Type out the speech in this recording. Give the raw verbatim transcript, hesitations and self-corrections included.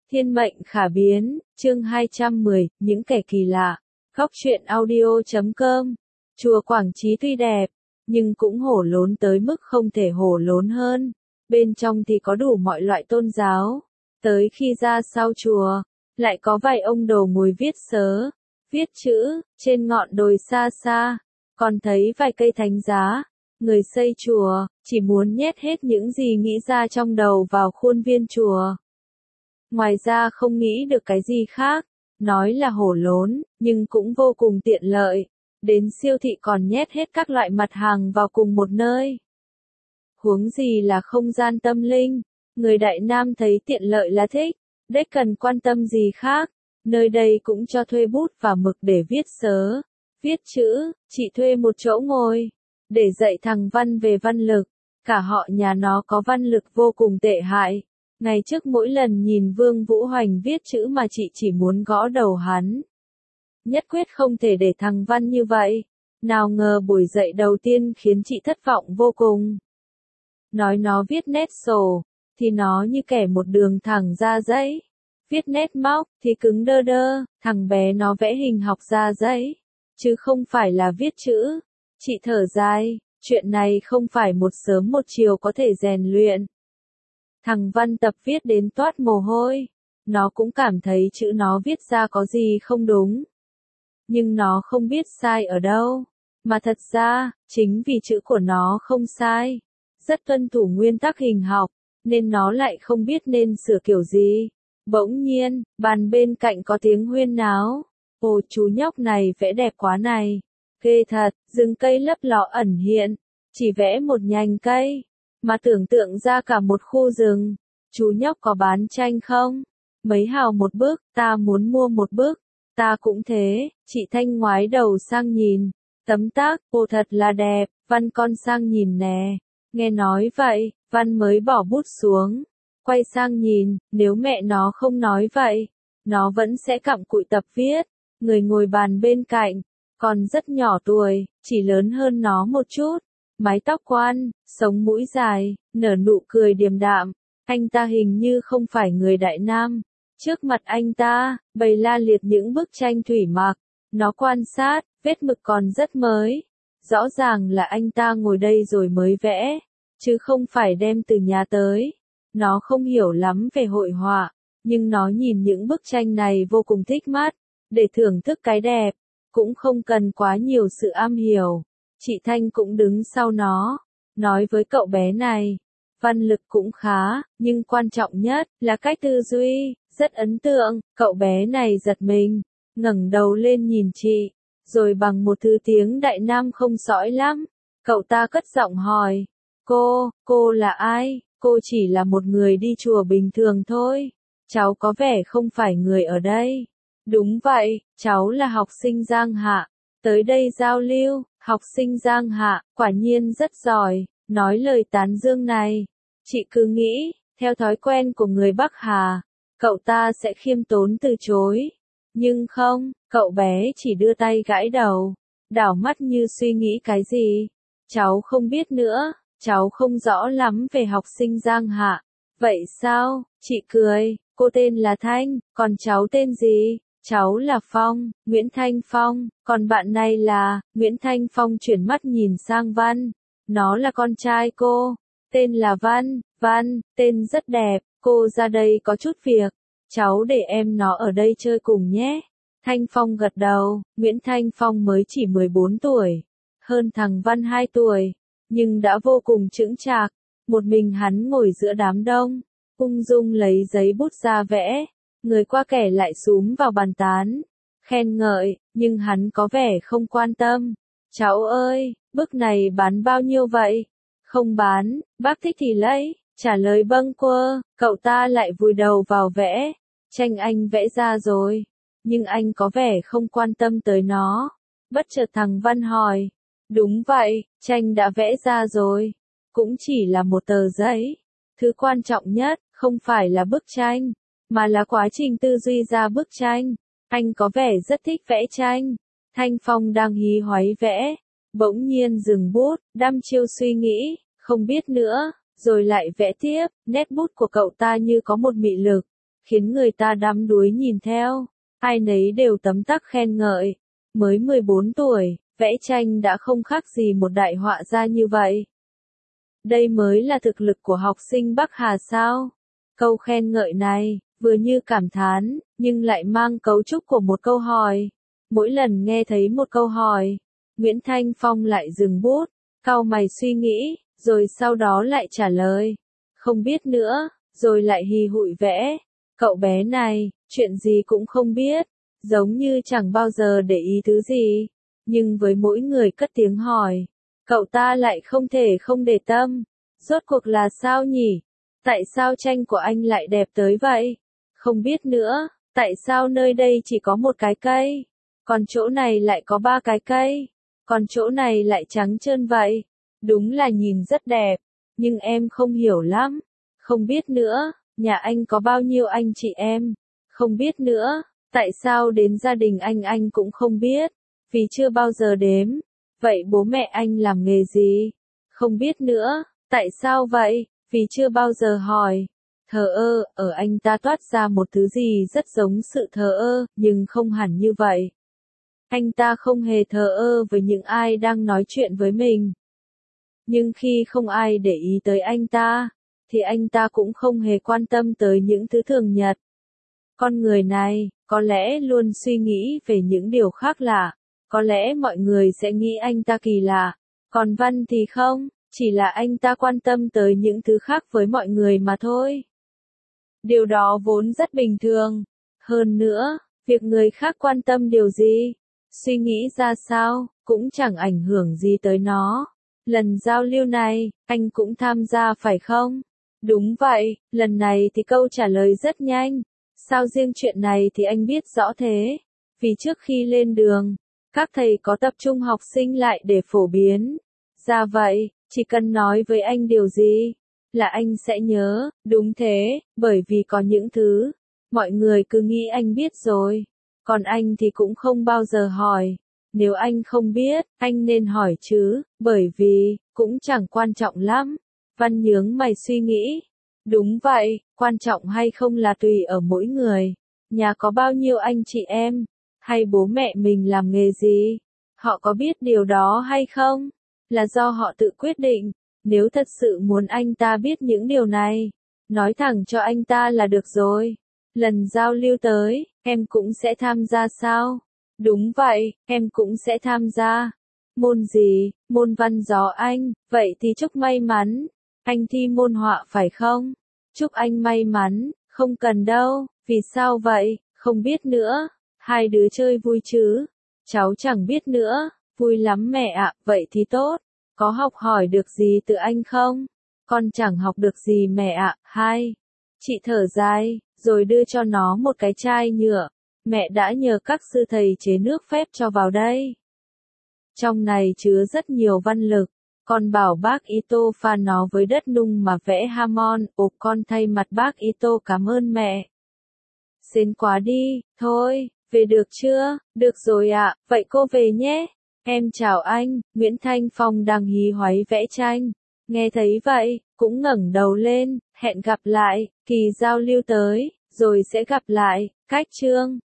Thiên mệnh khả biến, chương hai trăm mười, những kẻ kỳ lạ. Góc truyện audio chấm com. Chùa Quảng Trí tuy đẹp, nhưng cũng hổ lốn tới mức không thể hổ lốn hơn. Bên trong thì có đủ mọi loại tôn giáo. Tới khi ra sau chùa, lại có vài ông đồ ngồi viết sớ, viết chữ, trên ngọn đồi xa xa. Còn thấy vài cây thánh giá. Người xây chùa, chỉ muốn nhét hết những gì nghĩ ra trong đầu vào khuôn viên chùa. Ngoài ra không nghĩ được cái gì khác, nói là hổ lốn, nhưng cũng vô cùng tiện lợi. Đến siêu thị còn nhét hết các loại mặt hàng vào cùng một nơi. Huống gì là không gian tâm linh, người Đại Nam thấy tiện lợi là thích, đếch cần quan tâm gì khác. Nơi đây cũng cho thuê bút và mực để viết sớ, viết chữ, chỉ thuê một chỗ ngồi, để dạy thằng Văn về văn lực. Cả họ nhà nó có văn lực vô cùng tệ hại. Ngày trước mỗi lần nhìn Vương Vũ Hoành viết chữ mà chị chỉ muốn gõ đầu hắn. Nhất quyết không thể để thằng Văn như vậy. Nào ngờ buổi dạy đầu tiên khiến chị thất vọng vô cùng. Nói nó viết nét sổ, thì nó như kẻ một đường thẳng ra giấy. Viết nét móc, thì cứng đơ đơ, thằng bé nó vẽ hình học ra giấy. Chứ không phải là viết chữ. Chị thở dài, chuyện này không phải một sớm một chiều có thể rèn luyện. Thằng Văn tập viết đến toát mồ hôi, nó cũng cảm thấy chữ nó viết ra có gì không đúng. Nhưng nó không biết sai ở đâu, mà thật ra, chính vì chữ của nó không sai, rất tuân thủ nguyên tắc hình học, nên nó lại không biết nên sửa kiểu gì. Bỗng nhiên, bàn bên cạnh có tiếng huyên náo, ồ chú nhóc này vẽ đẹp quá này, ghê thật, rừng cây lấp ló ẩn hiện, chỉ vẽ một nhành cây. Mà tưởng tượng ra cả một khu rừng, chú nhóc có bán tranh không? Mấy hào một bức, ta muốn mua một bức, ta cũng thế, chị Thanh ngoái đầu sang nhìn, tấm tác, ồ thật là đẹp, Văn con sang nhìn nè. Nghe nói vậy, Văn mới bỏ bút xuống, quay sang nhìn, nếu mẹ nó không nói vậy, nó vẫn sẽ cặm cụi tập viết. Người ngồi bàn bên cạnh, còn rất nhỏ tuổi, chỉ lớn hơn nó một chút. Mái tóc quan, sống mũi dài, nở nụ cười điềm đạm, anh ta hình như không phải người Đại Nam. Trước mặt anh ta, bày la liệt những bức tranh thủy mặc, nó quan sát, vết mực còn rất mới. Rõ ràng là anh ta ngồi đây rồi mới vẽ, chứ không phải đem từ nhà tới. Nó không hiểu lắm về hội họa, nhưng nó nhìn những bức tranh này vô cùng thích mắt, để thưởng thức cái đẹp, cũng không cần quá nhiều sự am hiểu. Chị Thanh cũng đứng sau nó, nói với cậu bé này, văn lực cũng khá, nhưng quan trọng nhất là cách tư duy, rất ấn tượng. Cậu bé này giật mình, ngẩng đầu lên nhìn chị, rồi bằng một thứ tiếng Đại Nam không sõi lắm, cậu ta cất giọng hỏi, cô, cô là ai? Cô chỉ là một người đi chùa bình thường thôi, cháu có vẻ không phải người ở đây. Đúng vậy, cháu là học sinh Giang Hạ, tới đây giao lưu. Học sinh Giang Hạ, quả nhiên rất giỏi, nói lời tán dương này. Chị cứ nghĩ, theo thói quen của người Bắc Hà, cậu ta sẽ khiêm tốn từ chối. Nhưng không, cậu bé chỉ đưa tay gãi đầu, đảo mắt như suy nghĩ cái gì. Cháu không biết nữa, cháu không rõ lắm về học sinh Giang Hạ. Vậy sao? Chị cười, cô tên là Thanh, còn cháu tên gì? Cháu là Phong, Nguyễn Thanh Phong, còn bạn này là, Nguyễn Thanh Phong chuyển mắt nhìn sang Văn. Nó là con trai cô, tên là Văn, Văn, tên rất đẹp, cô ra đây có chút việc, cháu để em nó ở đây chơi cùng nhé. Thanh Phong gật đầu, Nguyễn Thanh Phong mới chỉ mười bốn tuổi, hơn thằng Văn hai tuổi, nhưng đã vô cùng chững chạc, một mình hắn ngồi giữa đám đông, ung dung lấy giấy bút ra vẽ. Người qua kẻ lại xúm vào bàn tán, khen ngợi, nhưng hắn có vẻ không quan tâm. Cháu ơi, bức này bán bao nhiêu vậy? Không bán, bác thích thì lấy, trả lời bâng quơ, cậu ta lại vùi đầu vào vẽ. Tranh anh vẽ ra rồi, nhưng anh có vẻ không quan tâm tới nó. Bất chợt thằng Văn hỏi, đúng vậy, tranh đã vẽ ra rồi, cũng chỉ là một tờ giấy. Thứ quan trọng nhất, không phải là bức tranh, mà là quá trình tư duy ra bức tranh. Anh có vẻ rất thích vẽ tranh. Thanh Phong đang hí hoáy vẽ, bỗng nhiên dừng bút, đăm chiêu suy nghĩ, không biết nữa, rồi lại vẽ tiếp. Nét bút của cậu ta như có một mị lực, khiến người ta đắm đuối nhìn theo. Ai nấy đều tấm tắc khen ngợi. Mới mười bốn tuổi, vẽ tranh đã không khác gì một đại họa gia như vậy. Đây mới là thực lực của học sinh Bắc Hà sao? Câu khen ngợi này, vừa như cảm thán, nhưng lại mang cấu trúc của một câu hỏi. Mỗi lần nghe thấy một câu hỏi, Nguyễn Thanh Phong lại dừng bút, cau mày suy nghĩ, rồi sau đó lại trả lời. Không biết nữa, rồi lại hì hụi vẽ. Cậu bé này, chuyện gì cũng không biết, giống như chẳng bao giờ để ý thứ gì. Nhưng với mỗi người cất tiếng hỏi, cậu ta lại không thể không để tâm. Rốt cuộc là sao nhỉ? Tại sao tranh của anh lại đẹp tới vậy? Không biết nữa, tại sao nơi đây chỉ có một cái cây? Còn chỗ này lại có ba cái cây? Còn chỗ này lại trắng trơn vậy? Đúng là nhìn rất đẹp, nhưng em không hiểu lắm. Không biết nữa, nhà anh có bao nhiêu anh chị em? Không biết nữa, tại sao đến gia đình anh anh cũng không biết, vì chưa bao giờ đếm. Vậy bố mẹ anh làm nghề gì? Không biết nữa, tại sao vậy? Vì chưa bao giờ hỏi. Thờ ơ, ở anh ta toát ra một thứ gì rất giống sự thờ ơ, nhưng không hẳn như vậy. Anh ta không hề thờ ơ với những ai đang nói chuyện với mình. Nhưng khi không ai để ý tới anh ta, thì anh ta cũng không hề quan tâm tới những thứ thường nhật. Con người này, có lẽ luôn suy nghĩ về những điều khác lạ. Có lẽ mọi người sẽ nghĩ anh ta kỳ lạ. Còn Văn thì không, chỉ là anh ta quan tâm tới những thứ khác với mọi người mà thôi. Điều đó vốn rất bình thường. Hơn nữa, việc người khác quan tâm điều gì, suy nghĩ ra sao, cũng chẳng ảnh hưởng gì tới nó. Lần giao lưu này, anh cũng tham gia phải không? Đúng vậy, lần này thì câu trả lời rất nhanh. Sao riêng chuyện này thì anh biết rõ thế? Vì trước khi lên đường, các thầy có tập trung học sinh lại để phổ biến. Ra vậy, chỉ cần nói với anh điều gì, là anh sẽ nhớ. Đúng thế, bởi vì có những thứ, mọi người cứ nghĩ anh biết rồi. Còn anh thì cũng không bao giờ hỏi. Nếu anh không biết, anh nên hỏi chứ, bởi vì, cũng chẳng quan trọng lắm. Văn nhướng mày suy nghĩ. Đúng vậy, quan trọng hay không là tùy ở mỗi người. Nhà có bao nhiêu anh chị em, hay bố mẹ mình làm nghề gì, họ có biết điều đó hay không, là do họ tự quyết định. Nếu thật sự muốn anh ta biết những điều này, nói thẳng cho anh ta là được rồi. Lần giao lưu tới, em cũng sẽ tham gia sao? Đúng vậy, em cũng sẽ tham gia. Môn gì? Môn văn gió anh, vậy thì chúc may mắn. Anh thi môn họa phải không? Chúc anh may mắn, không cần đâu. Vì sao vậy? Không biết nữa. Hai đứa chơi vui chứ? Cháu chẳng biết nữa. Vui lắm mẹ ạ, vậy thì tốt. Có học hỏi được gì từ anh không? Con chẳng học được gì mẹ ạ. Hai. Chị thở dài, rồi đưa cho nó một cái chai nhựa. Mẹ đã nhờ các sư thầy chế nước phép cho vào đây. Trong này chứa rất nhiều văn lực. Con bảo bác Ito pha nó với đất nung mà vẽ Hamon. Ồ, con thay mặt bác Ito cảm ơn mẹ. Xến quá đi, thôi, về được chưa? Được rồi ạ, vậy cô về nhé. Em chào anh. Nguyễn Thanh Phong đang hí hoáy vẽ tranh. Nghe thấy vậy, cũng ngẩng đầu lên, hẹn gặp lại, kỳ giao lưu tới, rồi sẽ gặp lại. Cách chương